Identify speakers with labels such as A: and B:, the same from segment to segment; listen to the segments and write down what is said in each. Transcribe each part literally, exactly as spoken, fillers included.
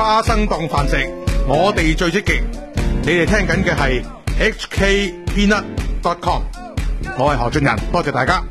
A: 花生當飯食，我哋最積極。你哋聽緊嘅係 H K Peanut dot com， 我係何俊仁，多謝大家。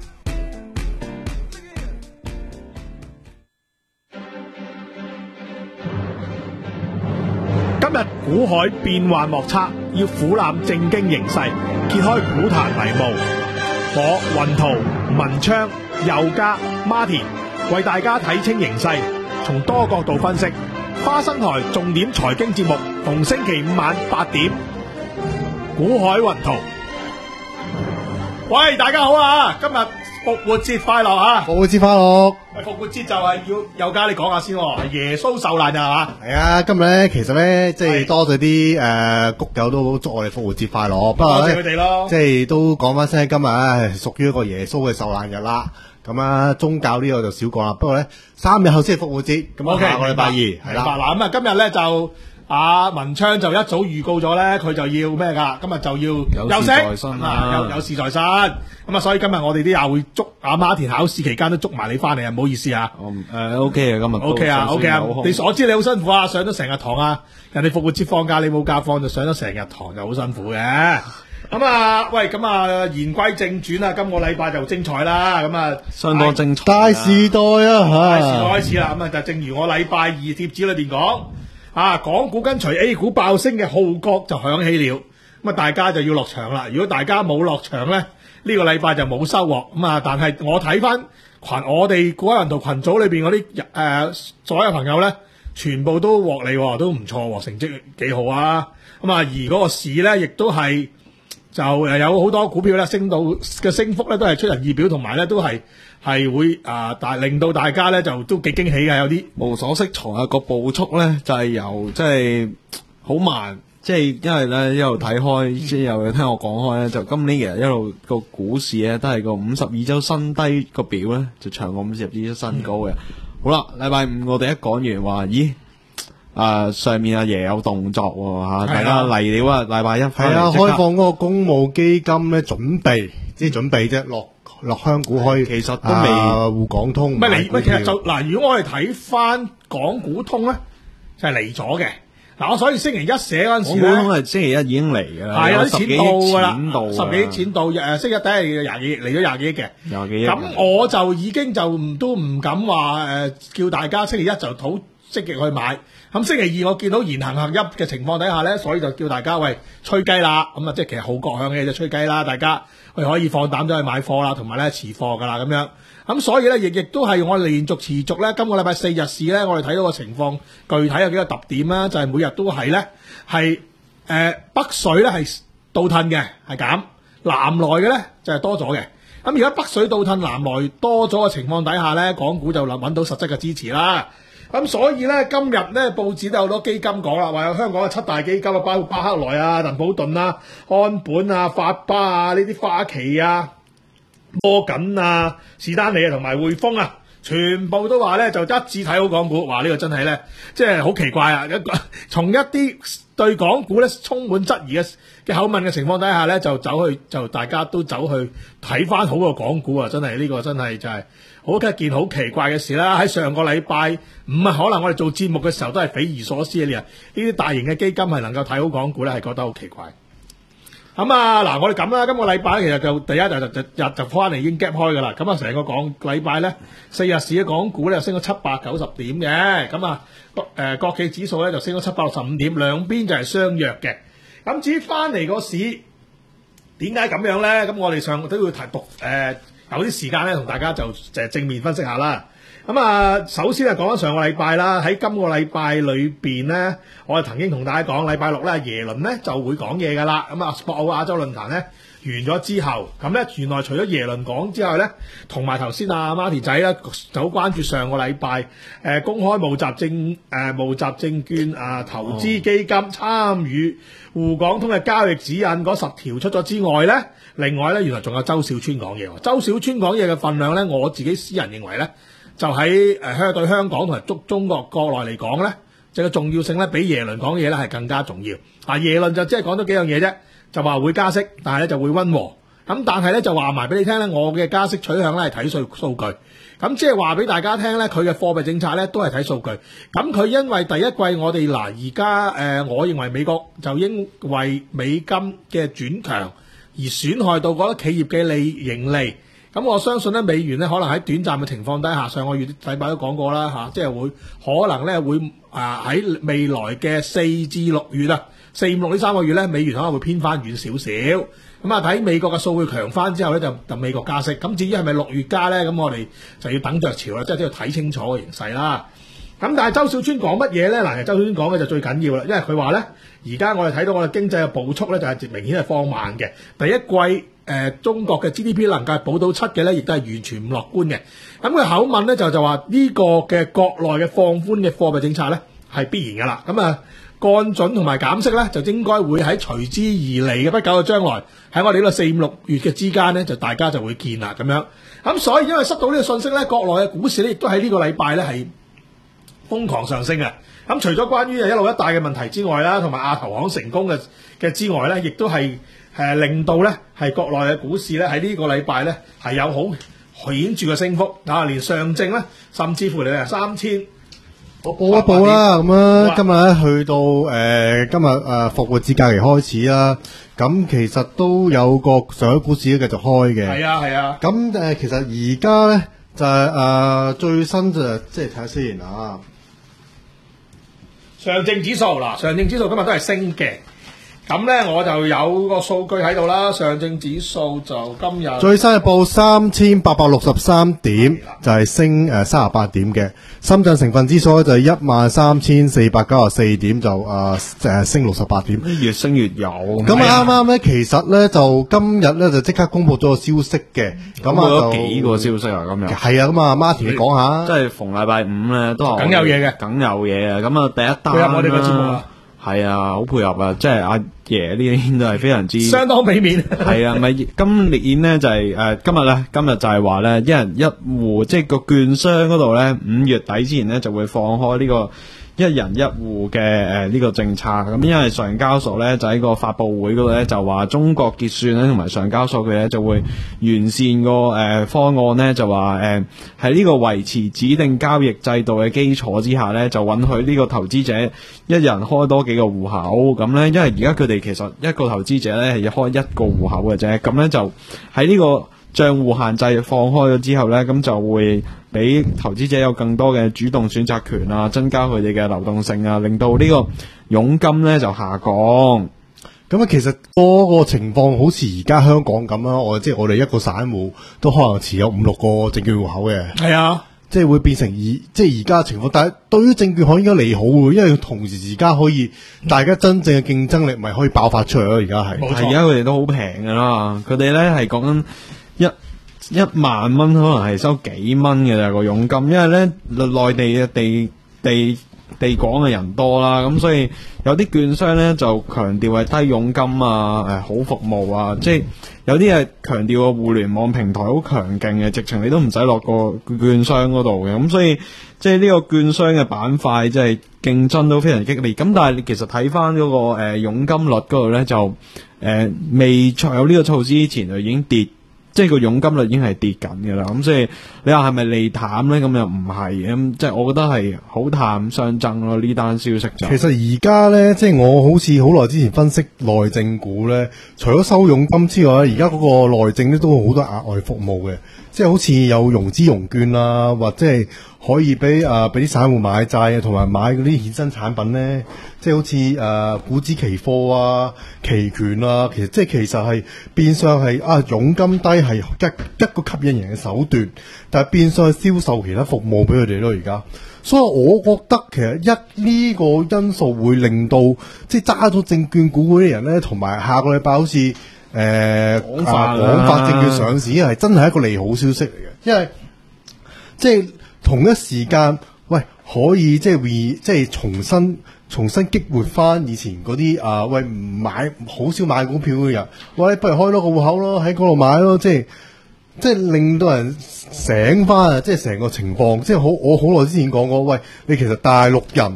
B: 今日股海變幻莫測，要俯瞰正經形勢，揭開股壇迷霧。我雲圖、文昌、佑嘉、Martin 為大家睇清形勢，從多角度分析。花生台重點財經節目，逢星期五晚八點，股海雲圖。喂，大家好啊！今日復活節快樂啊！
C: 復活節快樂！
B: 喂，復活節就係要佑嘉你講下先喎，耶穌受難啊嘛？
C: 係啊，今日咧其實咧即係多咗啲誒谷友都祝我哋復活節快樂。不過
B: 多謝佢哋咯，
C: 即係都講翻聲，今日係屬於一個耶穌嘅受難日啦。咁啊，宗教呢個就少講啦。不過咧，三日後先係復活節，咁啊下個禮拜二係啦。
B: 嗱咁啊，今日咧就阿文昌就一早預告咗咧，佢就要咩噶？今日就要休息，
D: 有事在身啊，
B: 有有事在身。咁啊，所以今日我哋啲也會捉阿馬田考試期間都捉埋你翻嚟啊！唔好意思啊。
D: 誒，O K 啊，今日
B: O K 啊，O K 啊。你我知你好辛苦啊，上咗成日堂啊。人哋復活節放假，你冇假放就上咗成日堂，就好辛苦嘅。咁啊，喂，咁啊，言歸正傳啊，今個禮拜就精彩啦，咁啊，
D: 相當精彩，
C: 大時代啊，
B: 大時代開始啦，咁啊，就正如我禮拜二貼紙裏邊講，啊，港股跟隨 A 股爆升嘅號角就響起了，咁啊，大家就要落場啦。如果大家冇落場咧，呢、這個禮拜就冇收穫，咁啊，但係我睇翻群我哋股海雲圖群組裏邊嗰啲誒所有朋友咧，全部都獲利，都唔錯，成績幾好啊，咁啊，而嗰個市咧亦都係。就誒有好多股票咧升到嘅升幅咧都係出人意表，同埋咧都係係會啊，但、呃、令到大家咧就都幾驚喜嘅，有啲
D: 無所適從啊！個步速咧就係、是、由即係好慢，即係因為咧一路睇開，即係又聽我講開咧，就今年其實一路個股市咧都係個五十二周新低個表咧就長過五十二周新高嘅。嗯、好啦，禮拜五我哋一講完話，咦？啊！上面阿爺有動作喎嚇，大家嚟了啊！禮拜一
C: 係啊，開放嗰個公募基金咧，準備即係準備啫，落落香股開，
D: 其實都未
C: 滬港通。
B: 唔係嚟，喂，其實就嗱，如果我哋睇翻港股通咧，就係嚟咗嘅。嗱，我所以星期一寫嗰陣時咧，
D: 港股通係星期一已經嚟㗎啦，
B: 係有啲錢到㗎啦，十幾億錢到誒，星期一第一日廿幾億嚟咗廿幾億嘅，
D: 廿幾億。
B: 咁我就已經就都唔敢話誒，叫大家星期一就好積極去買。咁星期二我見到言行合一嘅情況底下咧，所以就叫大家喂吹雞啦，咁啊即係其實好角向嘅就吹雞啦，大家喂可以放膽咗去買貨啦，同埋咧持貨噶啦咁樣。咁所以咧亦亦都係我哋連續持續咧，今個禮拜四日市咧，我哋睇到個情況具體有幾個特點啦，就係、是、每日都係咧係誒北水咧係倒褪嘅係減，南來嘅咧就係、是、多咗嘅。咁而家北水倒褪南來多咗嘅情況底下咧，港股就揾到實質嘅支持啦。咁所以咧，今日咧報紙都有好多基金講啦，話有香港嘅七大基金啊，包括巴克萊啊、鄧普頓啊、安本啊、法巴啊、呢啲花旗啊、摩根啊、士丹利啊同埋匯豐啊，全部都話咧就一致睇好港股。話呢個真係咧，即係好奇怪啊！一從一啲對港股咧充滿質疑嘅嘅口吻嘅情況底下咧，就走去就大家都走去睇翻好個港股啊！真係呢、呢個真係就係、是。好一件好奇怪嘅事啦！喺上個禮拜五啊，可能我哋做節目嘅時候都係匪夷所思嘅。呢啲大型嘅基金係能夠睇好港股咧，係覺得好奇怪。咁啊，嗱，我哋咁啦，今個禮拜其實就第一就就日就翻嚟已經 gap 開噶啦。咁啊，成個港禮拜咧，四日市嘅港股咧升咗七百九十點嘅。咁啊，誒、呃、國企指數咧就升咗七百六十五點，兩邊就係相若嘅。咁至於翻嚟個市點解咁樣咧？咁我哋上都要提讀誒。呃有啲時間咧，同大家就就正面分析下啦。咁啊，首先啊，講翻上個禮拜啦。喺今個禮拜裏邊咧，我哋曾經同大家講，禮拜六咧，耶倫咧就會講嘢噶啦。咁啊，博鰲亞洲論壇咧完咗之後，咁咧原來除咗耶倫講之外咧，同埋頭先阿 Martin 仔咧就好關注上個禮拜誒公開募集證誒募集證券啊投資基金參與滬港通嘅交易指引嗰十條出咗之外咧。另外咧，原來仲有周小川講嘢。周小川講嘢嘅份量咧，我自己私人認為咧，就喺誒香對香港同埋中中國國內嚟講咧，就個重要性咧，比耶倫講嘢咧係更加重要。啊，耶倫就即係講咗幾樣嘢啫，就話會加息，但係咧就會溫和。 咁但係咧就話埋俾你聽咧，我嘅加息取向咧係睇數數據。咁即係話俾大家聽咧，佢嘅貨幣政策咧都係睇數據。咁佢因為第一季我哋嗱而家誒，我認為美國就因為美金嘅轉強而損害到嗰啲企業嘅利盈利。咁我相信咧，美元咧可能喺短暫嘅情況底下，上個月禮拜都講過啦嚇，即係會可能咧會啊喺未來嘅四至六月啊，四五六呢三個月咧，美元可能會偏翻軟少少。咁啊睇美國嘅數據強翻之後咧，就就美國加息。咁至於係咪六月加咧？咁我哋就要等着潮啦，即係都要睇清楚嘅形勢啦。咁但係周小川講乜嘢咧？嗱，其實周小川講嘅就最緊要啦，因為佢話咧，而家我哋睇到我哋經濟嘅步速咧，就係明顯係放慢嘅。第一季。誒、呃、中國嘅 G D P 能夠保到七嘅咧，亦都係完全唔樂觀嘅。咁佢口吻咧就就話呢個嘅國內嘅放寬嘅貨幣政策咧係必然㗎啦。咁啊降準同埋減息咧就應該會喺隨之而嚟嘅不久嘅將來喺我哋呢個四五六月嘅之間咧就大家就會見啦咁樣。咁所以因為收到呢個信息咧，國內嘅股市咧亦都喺呢個禮拜咧係瘋狂上升嘅。咁除咗關於一路一帶嘅問題之外啦，同埋亞投行成功嘅嘅之外咧，亦都係。誒令到咧係國內嘅股市咧喺呢個禮拜咧係有好顯著嘅升幅啊！連上證咧甚至乎你係三千，
C: 我報一報啦咁啊！今日咧去到誒、呃、今日誒、呃、復活節假期開始啦，咁其實都有個上海股市都繼續開嘅。
B: 係啊係啊。咁
C: 誒、呃、其實而家咧就係、是、誒、呃、最新就即係睇下先啊。
B: 上證指數嗱，上證指數今日都係升嘅。咁咧我就有個數據喺度啦，上證指數就今日
C: 最新係報三千八百六十三點，就係、是、升誒三十八點嘅。深圳成分指數咧就係一萬三千四百九十四點，就誒誒、呃、升六十八點，
D: 越升越有。
C: 咁啱啱咧，其實咧就今日咧就即刻公布咗個消息嘅，咁啊就
D: 幾個消息啊，今日
C: 係啊，咁啊 Martin 你講下，
D: 即係逢禮拜五咧都係
B: 梗有嘢嘅，
D: 梗有嘢啊！咁啊第一單
B: 配合我哋嘅節目啊，
D: 係啊，好配合啊！即係阿爺呢啲都係非常之
B: 相當俾面。
D: 係啊，咪今年呢就係、是、誒、呃、今日咧，今日就係話咧一人一戶，即係個券商嗰度咧五月底之前咧就會放開呢、這個。一人一戶嘅誒呢個政策，咁因為上交所咧就喺個發佈會嗰度咧就話中國結算咧同埋上交所佢咧就會完善個誒、呃、方案咧，就話誒喺呢個維持指定交易制度嘅基礎之下咧，就允許呢個投資者一人開多幾個戶口。咁咧因為而家佢哋其實一個投資者咧係要開一個戶口嘅啫，咁咧就喺呢、這個賬戶限制放開咗之後咧，咁就會俾投資者有更多嘅主動選擇權啊，增加佢哋嘅流動性啊，令到呢個佣金咧就下降。咁
C: 啊，其實嗰個情況好似而家香港咁啦，我即係我哋一個散戶都可能持有五六個證券戶口嘅。
B: 係啊，
C: 即係會變成而即係而家嘅情況，但係對於證券行應該利好嘅，因為同時而家可以大家真正嘅競爭力咪可以爆發出嚟咯。而家係，
B: 冇錯，
D: 而家佢哋都好平噶啦，佢哋咧係講緊一一萬蚊，可能係收幾蚊嘅咋個佣金，因為咧內地嘅地地地廣嘅人多啦，咁所以有啲券商咧就強調係低佣金啊，誒好服務啊，即係有啲係強調個互聯網平台好強勁嘅，直情你都唔使落個券商嗰度嘅，咁所以即係呢個券商嘅板塊即係競爭都非常激烈。咁但係你其實睇翻嗰個誒、呃、佣金率嗰度咧就誒、呃、未有呢個措施之前就已經跌。即係個佣金率已經係跌緊嘅啦，咁所以你話係咪利淡咧？咁又唔係嘅，咁即係我覺得係好淡相爭咯。呢單消息就
C: 其實而家咧，即係我好似好耐之前分析內證股咧，除咗收佣金之外咧，而家嗰個內證咧都好多額外服務嘅，即係好似有融資融券啦，或者係可以俾啊俾啲散戶買債啊，同埋買嗰啲衍生產品咧，即係好似誒股指期貨啊、期權啊，其實即係其實係變相係啊佣金低係一一個吸引人嘅手段，但係變相係銷售其他服務俾佢哋咯。而家，所以我覺得其實一呢個因素會令到即係揸咗證券股嗰啲人咧，同埋下個禮拜好似誒廣發廣發證券上市係真係一個利好消息嚟嘅，因為即係。同一時間，喂，可以即係 re 即係重新重新激活翻以前嗰啲啊，喂唔買好少買股票嘅人，喂，不如開多個戶口咯，喺嗰度買咯，即係即係令到人醒翻啊！即係成個情況，即係好我好耐之前講過，喂，你其實大陸人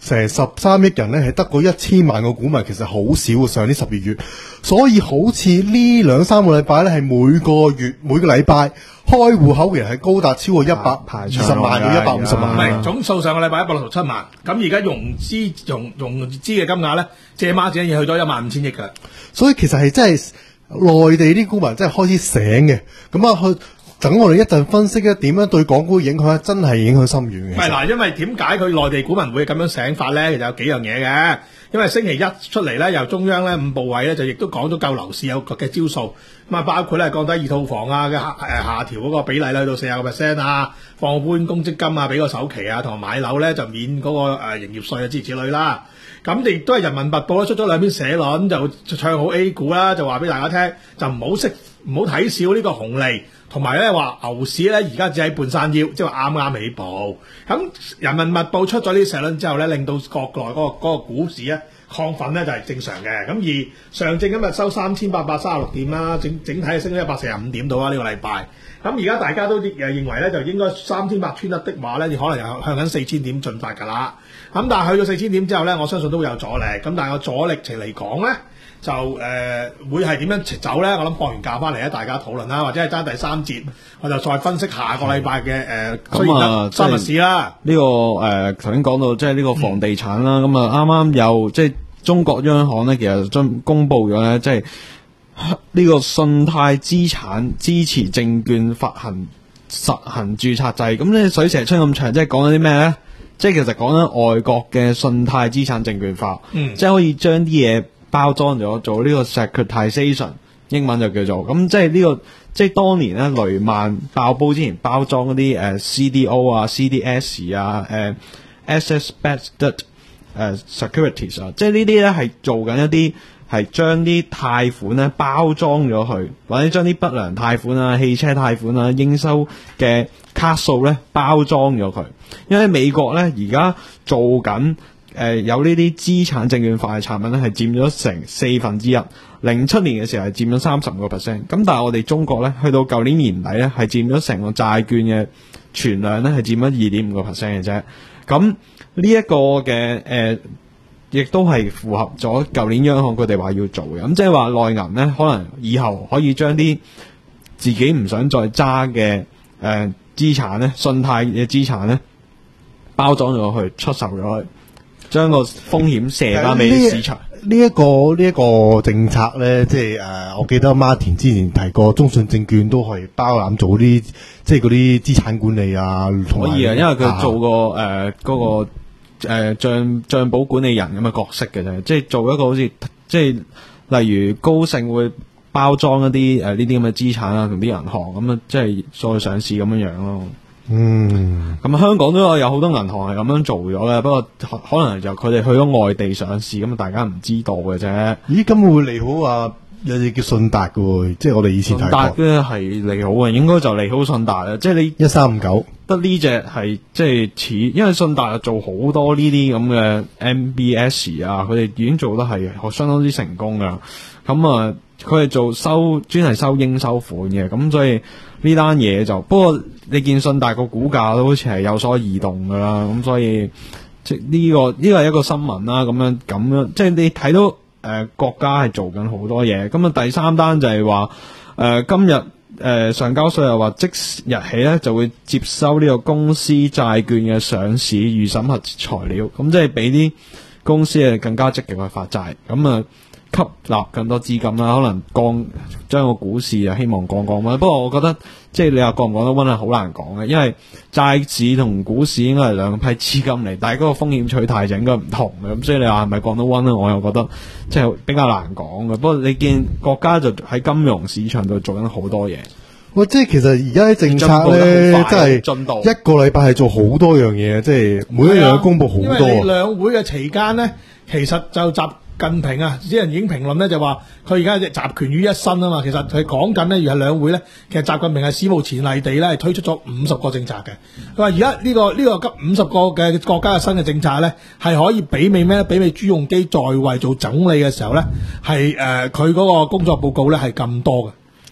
C: 成十三億人咧，係得嗰一千萬個股民，其實好少嘅。上年十二月，所以好似呢兩三個禮拜咧，係每個月每個禮拜開戶口嘅人係高達超過一百二十萬到一百五十萬。
B: 唔係總數上個禮拜一百六十七萬，咁而家融資融融資嘅金額咧，借孖展已經去咗一萬五千億㗎。
C: 所以其實係真係內地啲股民真係開始醒嘅，咁啊去。等我哋一陣分析咧，點樣對港股影響咧，真係影響深遠嘅。
B: 唔係嗱，因為點解佢內地股民會咁樣醒法咧？其實有幾樣嘢嘅。因為星期一出嚟咧，由中央咧五部委咧就亦都講咗救樓市有嘅招數，咁啊包括咧降低二套房啊嘅下誒下調嗰個比例咧去到四十個 percent 啊，放寬公積金啊，俾個首期啊，同埋買樓咧就免嗰個誒營業稅啊之類啦。咁亦都係人民日報咧出咗兩篇社論，就唱好 A 股啦，就話俾大家聽，就唔好識唔好睇少呢個紅利。同埋咧話牛市咧而家只喺半山腰，即係話啱啱起步。咁人民日報出咗呢啲社論之後咧，令到國內嗰、那個嗰、那個股市咧亢奮咧就係、是、正常嘅。咁而上證今日收三千八百三十六點啦，整整體升咗一百四十五點到啦呢個禮拜。咁而家大家都誒認為咧就應該三千八穿得的話咧，你可能又向緊四千點進發㗎啦。咁但係去到四千點之後咧，我相信都會有阻力。咁但係個阻力情嚟講咧。就誒、呃、會係點樣走咧？我諗放完假翻嚟咧，大家討論啦，或者係爭第三節，我就再分析下個禮拜嘅誒咁啊三日市啦。
D: 呢、這個誒頭先講到即係呢個房地產啦，咁啊啱啱有即係中國央行咧，其實將公佈咗咧，即係呢個信貸資產支持證券發行實行註冊制。咁咧水蛇春咁長，即係講緊啲咩咧？即係其實講緊外國嘅信貸資產證券化，嗯、即係可以將啲嘢。包裝咗做呢個 securitization， 英文就叫做咁，即係呢個即係當年咧雷曼爆煲之前包裝嗰啲誒 C D O 啊、C D S 啊、誒 asset backed 誒 securities 啊，即係呢啲咧係做緊一啲係將啲貸款咧包裝咗去，或者將啲不良貸款啊、汽車貸款啊、應收嘅卡數咧包裝咗佢，因為美國咧而家做緊。誒、呃、有呢啲資產證券化嘅產品咧，係佔咗成四分之一。零七年嘅時候係佔咗三十五個 percent。咁但係我哋中國咧，去到舊年年底咧，係佔咗成個債券嘅存量咧，係佔咗二點五個 percent 嘅啫。咁呢一個嘅誒，亦、呃、都係符合咗舊年央行佢哋話要做嘅。咁即係話內銀咧，可能以後可以將啲自己唔想再揸嘅誒資產咧，信貸嘅資產咧，包裝咗去出售咗去。將個風險射翻俾市場。
C: 呢一個呢一個政策咧，即係誒，我記得 Martin 之前提過，中信證券都係包攬做啲即係嗰啲資產管理啊。
D: 可以啊，因為佢做過誒嗰個誒帳帳簿管理人咁嘅角色嘅啫，即係做一個好似即係例如高盛會包裝一啲誒呢啲咁嘅資產啊，同啲銀行咁啊，即係再上市咁樣樣咯。
C: 嗯，
D: 咁香港都有有好多銀行係咁樣做咗嘅，不過可能就佢哋去咗外地上市，咁大家唔知道嘅啫。
C: 咦，咁會唔會利好啊？有隻叫信達嘅，即係我哋以前睇過。信達
D: 咧係利好嘅，應該就利好信達啊！即係你
C: 一三五九
D: 得呢隻係即係似，因為信達做好多呢啲咁嘅 M B S 啊，佢哋已經做得係相當之成功噶。咁啊，佢係做收專係收應收款嘅，咁所以呢單嘢就不過你見信達個股價都好似係有所異動噶啦，咁所以即係呢個呢個係一個新聞啦，咁樣咁樣即係你睇到誒、呃、國家係做緊好多嘢。咁啊第三單就係話誒今日誒、呃、上交所又話即日起咧就會接收呢個公司債券嘅上市預審核材料，咁即係俾啲公司誒更加積極去發債，咁啊。吸納更多資金啦，可能降將個股市啊，希望降降溫。不過我覺得即係你話降唔降得溫係好難講嘅，因為債市同股市應該係兩批資金嚟，但係嗰個風險取態就應該唔同嘅。咁所以你話係咪降得溫咧？我又覺得即係比較難講嘅。不過你見國家就喺金融市場度做緊好多嘢。
C: 喂，即係其實而家啲政策咧，真係一個禮拜係做好多樣嘢，即係每一樣都公佈好多。
B: 因為兩會嘅期間咧，其實就集。近平啊，啲人已經評論咧就話佢而家集權於一身啊嘛。其實佢講緊咧，而係兩會咧，其實習近平係史無前例地咧係推出咗五十個政策嘅。佢話而家呢個呢、這個急五十個嘅國家嘅新嘅政策咧，係可以媲美咩咧？媲美朱鎔基在位做總理嘅時候咧，係誒佢嗰個工作報告咧係咁多嘅。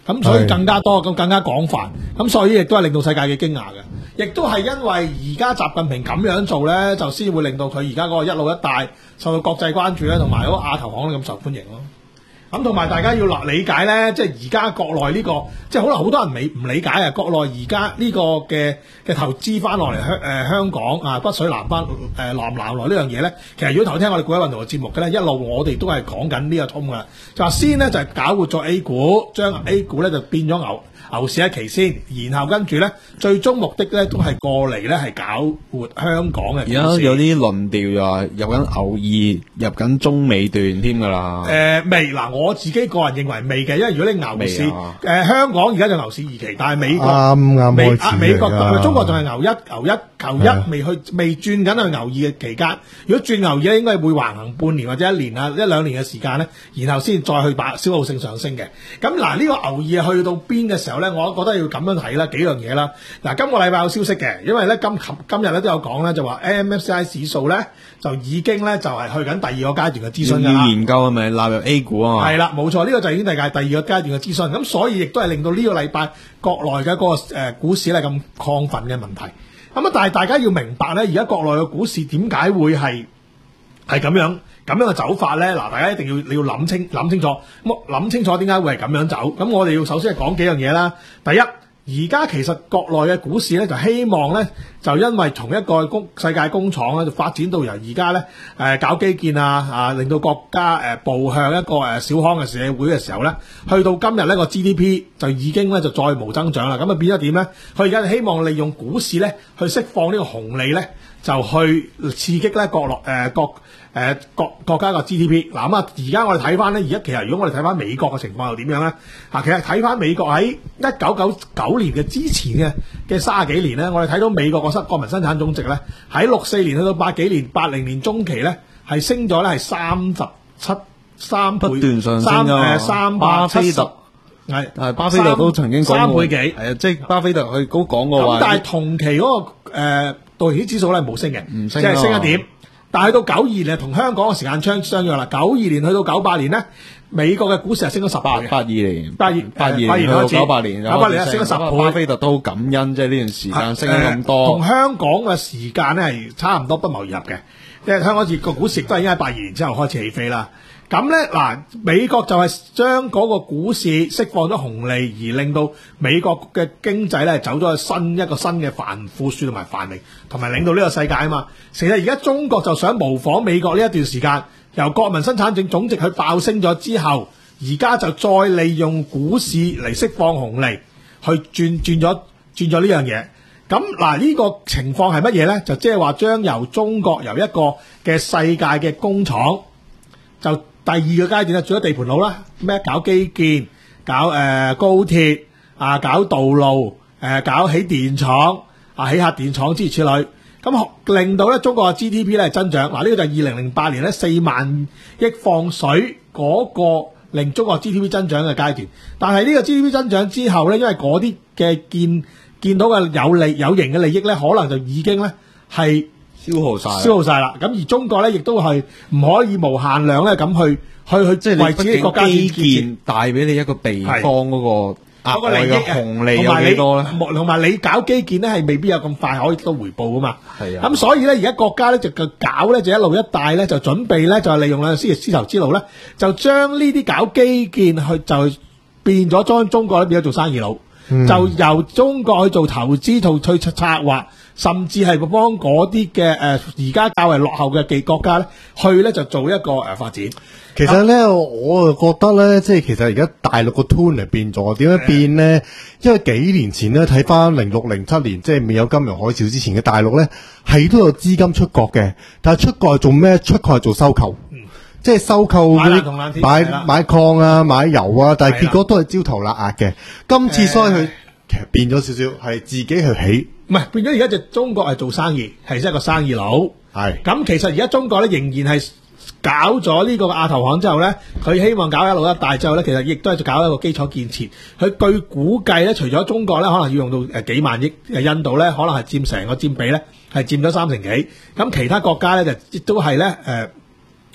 B: 咁所以更加多，咁更加廣泛，咁所以亦都係令到世界嘅驚訝嘅，亦都係因為而家習近平咁樣做咧，就先會令到佢而家嗰個一路一帶受到國際關注咧，同埋嗰個亞投行咁受歡迎咯。咁同埋大家要立理解咧，即係而家國內呢、這個，即係可能好多人未唔理解啊。國內而家呢個嘅嘅投資翻落嚟香誒香港啊，北水南翻誒南南來呢樣嘢咧，其實如果頭聽我哋股海運動嘅節目嘅咧，一路我哋都係講緊呢個通噶啦。就話先咧就係、是、搞活咗 A 股，將 A 股咧就變咗牛牛市一期先，然後跟住咧最終目的咧都係過嚟咧係搞活香港嘅。
D: 而家有啲論調又話入緊牛二，入緊中美段添㗎啦。
B: 誒未嗱，我自己個人認為未嘅，因為如果你牛市誒、啊呃、香港而家就牛市二期，但係美國
C: 啱啱
B: 美
C: 開始
B: 美國
C: 㗎
B: 中國仲係牛一牛一牛一未去未轉緊去牛二嘅期間。如果轉牛二咧，應該會橫行半年或者一年啊一兩年嘅時間咧，然後先再去把消耗性上升嘅。咁嗱呢個牛二去到邊嘅時候咧，我覺得要咁樣睇啦，幾樣嘢啦。嗱，今個禮拜有消息嘅，因為咧今今日咧都有講咧，就話 M S C I 指數咧就已經咧就係去緊第二個階段嘅諮詢㗎啦。
D: 要研究係咪納入 A 股啊嘛？
B: 係啦，冇錯，呢、這個就已經係第二個階段嘅諮詢。咁所以亦都係令到呢個禮拜國內嘅嗰、那個誒、呃、股市咧咁亢奮嘅問題。咁啊，但係大家要明白咧，而家國內嘅股市點解會係係咁樣咁樣嘅走法咧？嗱，大家一定要你要諗清諗清楚，咁諗清楚點解會係咁樣走。咁我哋要首先係講幾樣嘢啦。第一，而家其實國內嘅股市咧，就希望咧，就因為從一個工世界工廠咧，就發展到由而家咧誒搞基建啊，啊令到國家誒、呃、步向一個誒、呃、小康嘅社會嘅時候咧，去到今日呢個 G D P 就已經咧就再無增長啦。咁啊變咗點咧？佢而家希望利用股市咧去釋放呢個紅利咧，就去刺激咧國內誒國誒國國家個 G D P。嗱咁啊，而家我哋睇翻咧，而家其實如果我哋睇翻美國嘅情況又點樣咧？啊，其實睇翻美國喺一九九九年嘅之前嘅嘅卅幾年咧，我哋睇到美國個生國民生產總值咧喺六四年去到八幾年八零年中期咧係升咗咧係三十七三倍
D: 不斷上升
B: 三
D: 啊！
B: 誒三百
D: 巴菲特
B: 係
D: 係巴菲特都曾經講過
B: 三倍幾
D: 係啊，即係巴菲特佢都講過話。
B: 咁但係同期嗰、那個誒道瓊斯指數咧冇升嘅，
D: 唔升
B: 即係升一點。但係到九二年同香港嘅時間相相約啦，九二年去到九八年咧，美國嘅股市係升咗十倍嘅。
D: 八二年，
B: 八二
D: 八二年
B: 八二年
D: 到
B: 開始
D: 九八年，
B: 九八年升咗十倍。
D: 巴菲特都好感恩，即係呢段時間升咗咁多。
B: 同、呃、香港嘅時間咧係差唔多不謀而合嘅，即係香港個股市亦都係因為八二年之後開始起飛啦。咁咧嗱，美國就係將嗰個股市釋放咗紅利，而令到美國嘅經濟咧走咗去新一個新嘅繁富庶同埋繁榮，同埋領導呢個世界啊嘛。其實而家中國就想模仿美國呢一段時間，由國民生產總值去爆升咗之後，而家就再利用股市嚟釋放紅利，去轉轉咗轉咗呢樣嘢。咁嗱呢個情況係乜嘢咧？就即係話將由中國由一個嘅世界嘅工廠就第二個階段咧，做咗地盤佬啦，咩搞基建、搞誒、呃、高鐵啊、搞道路、誒、呃、搞起電廠啊、起核電廠之類之類，咁令到咧中國嘅 G D P 咧增長。嗱、啊、呢、這個就係二零零八年咧四萬億放水嗰個令中國 G D P 增長嘅階段。但係呢個 G D P 增長之後咧，因為嗰啲嘅見見到嘅有利有形嘅利益咧，可能就已經咧係
D: 消耗晒，
B: 消耗晒啦。咁而中國咧，亦都係唔可以無限量咧咁去去去，
D: 即係
B: 為自己國家
D: 基建帶俾你一個地方嗰個額外嘅紅利有幾多咧？
B: 同埋你搞基建咧，係未必有咁快可以得到回報噶嘛。
D: 係啊。
B: 咁所以咧，而家國家咧就搞咧就一路一帶咧就準備咧就係利用兩個絲絲綢之路咧，就將呢啲搞基建去就變咗將中國咧變咗做生意佬，嗯、就由中國去做投資做去策劃。甚至係幫嗰啲嘅誒而家較為落後嘅技國家咧，去咧就做一個誒、呃、發展。
C: 其實咧，我就覺得咧，即係其實而家大陸個 tune 嚟變咗，點樣變咧？嗯、因為幾年前咧，睇翻零六零七年，即係未有金融海嘯之前嘅大陸咧，係都有資金出國嘅，但係出國係做咩？出國係做收購，嗯、即係收購嗰啲買買，買礦啊、買油啊，但係結果都係焦頭爛額嘅。今次所以佢其實變咗少少，係自己去起。
B: 唔係變咗，而家就中國係做生意，係即係個生意佬。係咁，其實而家中國咧仍然係搞咗呢個亞投行之後咧，佢希望搞一路一帶之後咧，其實亦都係搞一個基礎建設。佢據估計咧，除咗中國咧，可能要用到誒幾萬億，誒印度咧可能係佔成個佔比咧係佔咗三成幾。咁其他國家咧就亦都係咧誒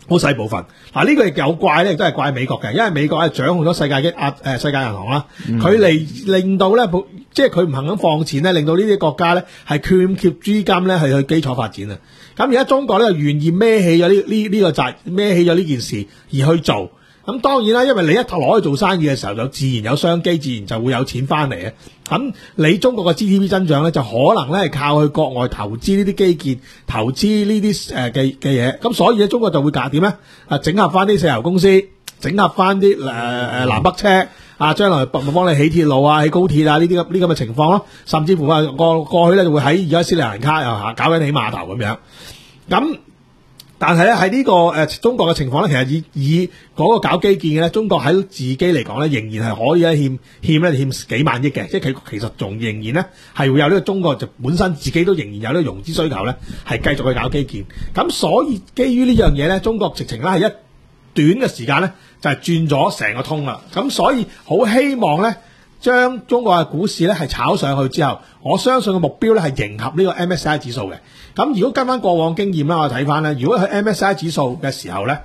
B: 好細部分。嗱、呢、個亦有怪咧，亦都係怪美國嘅，因為美國係掌控咗世界嘅壓誒世界銀行啦，佢嚟、令到咧，即係佢唔肯咁放錢咧，令到呢啲國家咧係缺缺資金咧係去基礎發展啊。咁而家中國咧就願意孭起咗呢呢呢個責，孭起咗呢件事而去做。咁當然啦，因為你一攞去做生意嘅時候，就自然有商機，自然就會有錢翻嚟啊。咁你中國嘅 G D P 增長咧，就可能咧係靠去國外投資呢啲基建、投資呢啲誒嘅嘅嘢。咁所以咧，中國就會搞點咧？啊，整合翻啲石油公司，整合翻啲誒誒南北車啊，將來幫幫你起鐵路啊、起高鐵啊呢啲咁呢咁嘅情況咯。甚至乎啊，過過去咧就會喺而家斯里蘭卡又嚇搞緊起碼頭咁樣。咁但係咧喺呢個誒、呃、中國嘅情況咧，其實以以嗰個搞基建嘅咧，中國喺自己嚟講咧，仍然係可以咧欠欠咧欠幾萬億嘅，即係佢其實仲仍然咧係會有呢個中國就本身自己都仍然有呢個融資需求咧，係繼續去搞基建。咁所以基於呢樣嘢咧，中國直情咧係一短嘅時間咧就係、是、轉咗成個通啦。咁所以好希望咧將中國嘅股市咧係炒上去之後，我相信個目標咧係迎合呢個 M S C I 指數嘅。咁如果跟翻過往經驗啦，我睇翻咧，如果喺 M S C I 指數嘅時候咧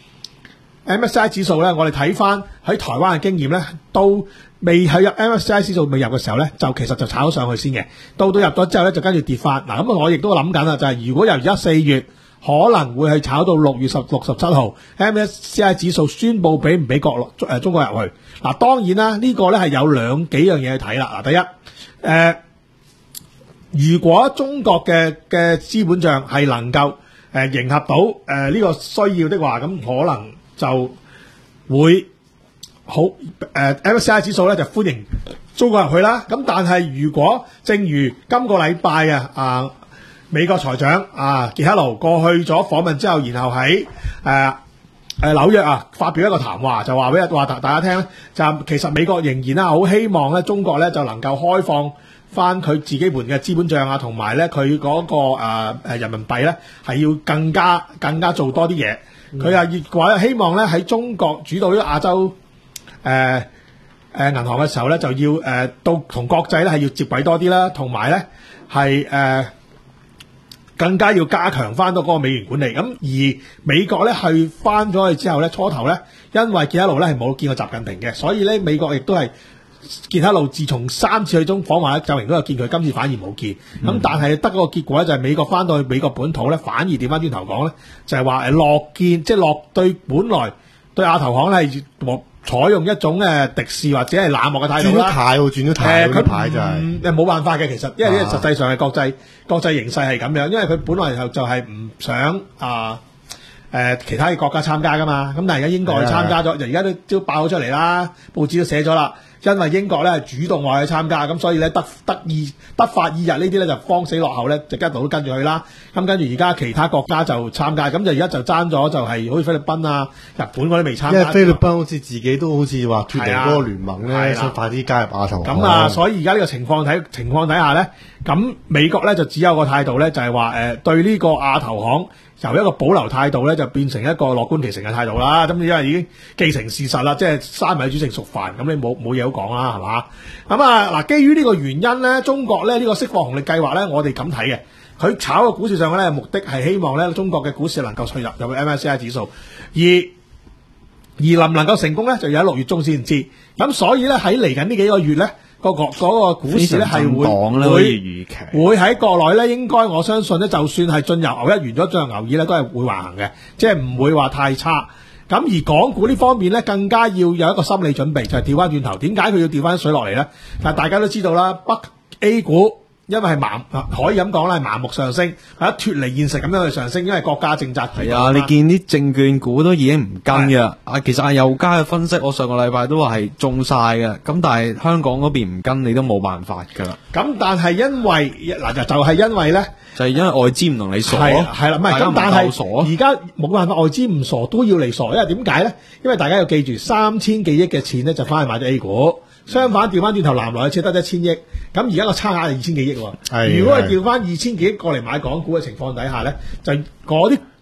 B: ，M S C I 指數咧，我哋睇翻喺台灣嘅經驗咧，到未係入 M S C I 指數未入嘅時候咧，就其實就炒咗上去先嘅。到到入咗之後咧，就跟住跌翻。嗱，咁我亦都諗緊啦，就係、是、如果由而家四月可能會係炒到六月十六十七號 M S C I 指數宣佈俾唔俾國內誒中國入去。嗱，當然啦，呢、這個咧係有兩幾樣嘢去睇啦。嗱，第一誒。呃如果中國嘅嘅資本帳係能夠誒、呃、迎合到誒呢、呃這個需要的話，咁可能就會好誒、呃、M S C I 指數咧就歡迎中國入去啦。咁但係如果正如今個禮拜啊啊美國財長啊傑克勞過去咗訪問之後，然後喺誒誒紐約啊發表一個談話，就話俾話大大家聽咧，就其實美國仍然啦好希望咧中國咧就能夠開放翻佢自己盤嘅資本帳啊，同埋咧佢嗰個誒、呃、人民幣咧係要更加更加做多啲嘢。佢啊亦話希望咧喺中國主導呢個亞洲誒誒、呃呃、銀行嘅時候咧，就要誒、呃、到同國際咧係要接軌多啲啦，同埋咧係誒更加要加強翻到嗰個美元管理。咁而美國咧去翻咗去之後咧，初頭咧因為傑克勞咧係冇見過習近平嘅，所以咧美國亦都係。傑克勞自從三次去中訪話咧，習近平都有見佢，今次反而冇見。咁、嗯、但係得嗰個結果咧，就係美國翻到去美國本土咧，反而調翻轉頭講咧，就係話誒樂見，即係落對本來對亞投行咧係採用一種誒敵視或者係冷漠嘅態度啦。轉咗態喎，轉咗態嗰牌就係誒冇辦法嘅，其實因為呢實際上係國際、啊、國際形勢係咁樣，因為佢本來就就係唔想啊。誒、呃、其他嘅國家參加噶嘛，咁但係而家英國去參加咗，就而家都都爆咗出嚟啦，報紙都寫咗啦。因為英國咧係主動話去參加，咁所以咧德德意德法意日呢啲咧就慌死落後咧，就一路都跟住去啦。咁跟住而家其他國家就參加，咁就而家就爭咗就係好似菲律賓啊、日本嗰啲未參加。因為菲律賓好似自己都好似話脫離嗰個聯盟咧，想快啲加入亞投行。咁啊，所以而家呢個情況睇情況底下咧，咁美國咧就只有個態度咧，就係話誒對呢個亞投行。由一個保留態度咧，就變成一個樂觀其成嘅態度啦。咁因為已經既成事實啦，即係三米煮成熟飯，咁你冇冇嘢好講啦，係嘛？咁啊嗱，基於呢個原因咧，中國咧呢個釋放紅利計劃咧，我哋咁睇嘅，佢炒個股市上嘅咧，目的係希望咧中國嘅股市能夠進入入去 M S C I 指數，而而能唔能夠成功咧，就要喺六月中先知。咁所以咧喺嚟緊呢幾個月咧。個個嗰個股市咧係會會會喺國內咧，應該我相信咧，就算係進入牛一完咗進入牛二咧，都係會橫行嘅，即係唔會話太差。咁而港股呢方面咧，更加要有一個心理準備，就係調翻轉頭。點解佢要調翻水落嚟咧？但係大家都知道啦，北 A 股。因為係盲，可以咁講啦，係盲目上升，係一脫離現實咁樣去上升，因為國家政策。
D: 係啊，你見啲證券股都已經唔跟嘅。啊，其實阿佑嘉嘅分析，我上個禮拜都話係中晒嘅。咁但係香港嗰邊唔跟，你都冇辦法㗎啦。咁但係因為嗱就就係因為咧，就係因為外資唔同你傻咯。係啦，唔係咁，但係而家冇辦法，外資唔傻都要嚟傻，因為點解咧？因為大家要記住，三千幾億嘅錢咧就翻去買咗 A 股。相反調翻轉頭，南來只得一千億，咁而家個差額係二千幾億喎。如果係調翻二千幾億過嚟買港股嘅情況底下咧，就嗰啲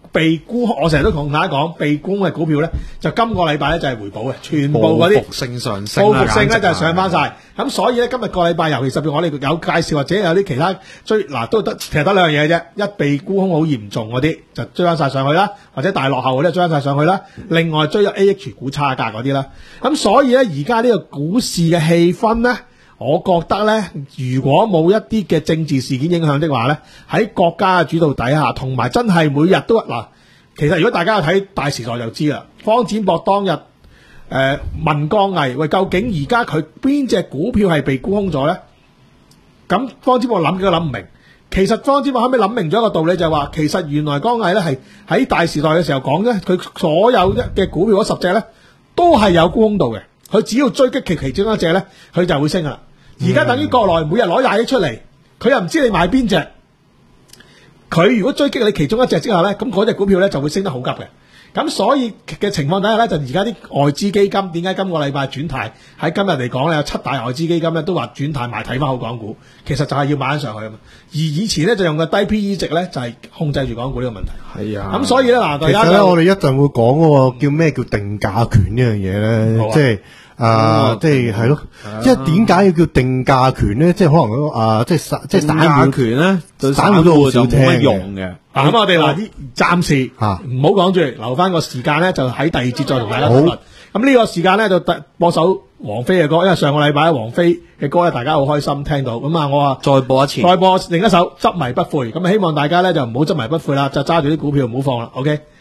B: 被沽空，我成日都同大家講，被沽空嘅股票咧，就今個禮拜咧就係回報嘅，全部嗰啲
D: 報復性上升
B: 報
D: 啦，
B: 復性咧就係
D: 簡直
B: 上翻晒。咁所以咧今日個禮拜，尤其特別我哋有介紹或者有啲其他追嗱都得，其實得兩樣嘢啫。一被沽空好嚴重嗰啲就追翻晒上去啦，或者大落後嗰啲追翻晒上去啦。另外追咗 A H 股差價嗰啲啦。咁所以咧而家呢個股市嘅氣氛咧，我覺得咧，如果冇一啲嘅政治事件影響的話咧，喺國家嘅主導底下，同埋真係每日都嗱，其實如果大家有睇大時代就知啦。方展博當日誒、呃、問江毅，喂，究竟而家佢邊隻股票係被沽空咗咧？咁方展博諗幾都諗唔明。其實方展博後尾諗明咗一個道理，就係話，其實原來江毅咧係喺大時代嘅時候講咧，佢所有嘅股票嗰十隻咧都係有沽空度嘅。佢只要追擊其其中一隻咧，佢就會升噶啦。而家等於國內每日攞廿億出嚟，佢又唔知你買邊隻。佢如果追擊你其中一隻之後咧，咁嗰隻股票咧就會升得好急嘅。咁所以嘅情況底下咧，就而家啲外資基金點解今個禮拜轉態？喺今日嚟講咧，有七大外資基金咧都話轉態賣睇翻好港股，其實就係要買翻上去啊嘛。而以前咧就用個低 P E 值咧，就係、是、控制住港股呢個問題。係啊，咁所以咧嗱，大家
C: 其實咧，我哋一陣會講嗰個叫咩叫定價權呢樣嘢咧，即係。啊，即係係咯，即係點解要叫定價權咧？即係可能啊，即係散即係散戶
D: 權咧，對
C: 散戶都好少聽嘅
D: 冇乜用嘅。
B: 嗱，咁我哋嗱啲暫時嚇唔好講住，留翻個時間咧，就喺第二節再同大家討論。咁呢個時間咧就播首王菲嘅歌，因為上個禮拜王菲嘅歌咧，大家好開心聽到。咁啊，我啊
D: 再播一次，
B: 再播另一首執迷不悔。咁希望大家咧就唔好執迷不悔啦，就揸住啲股票唔好放啦。OK。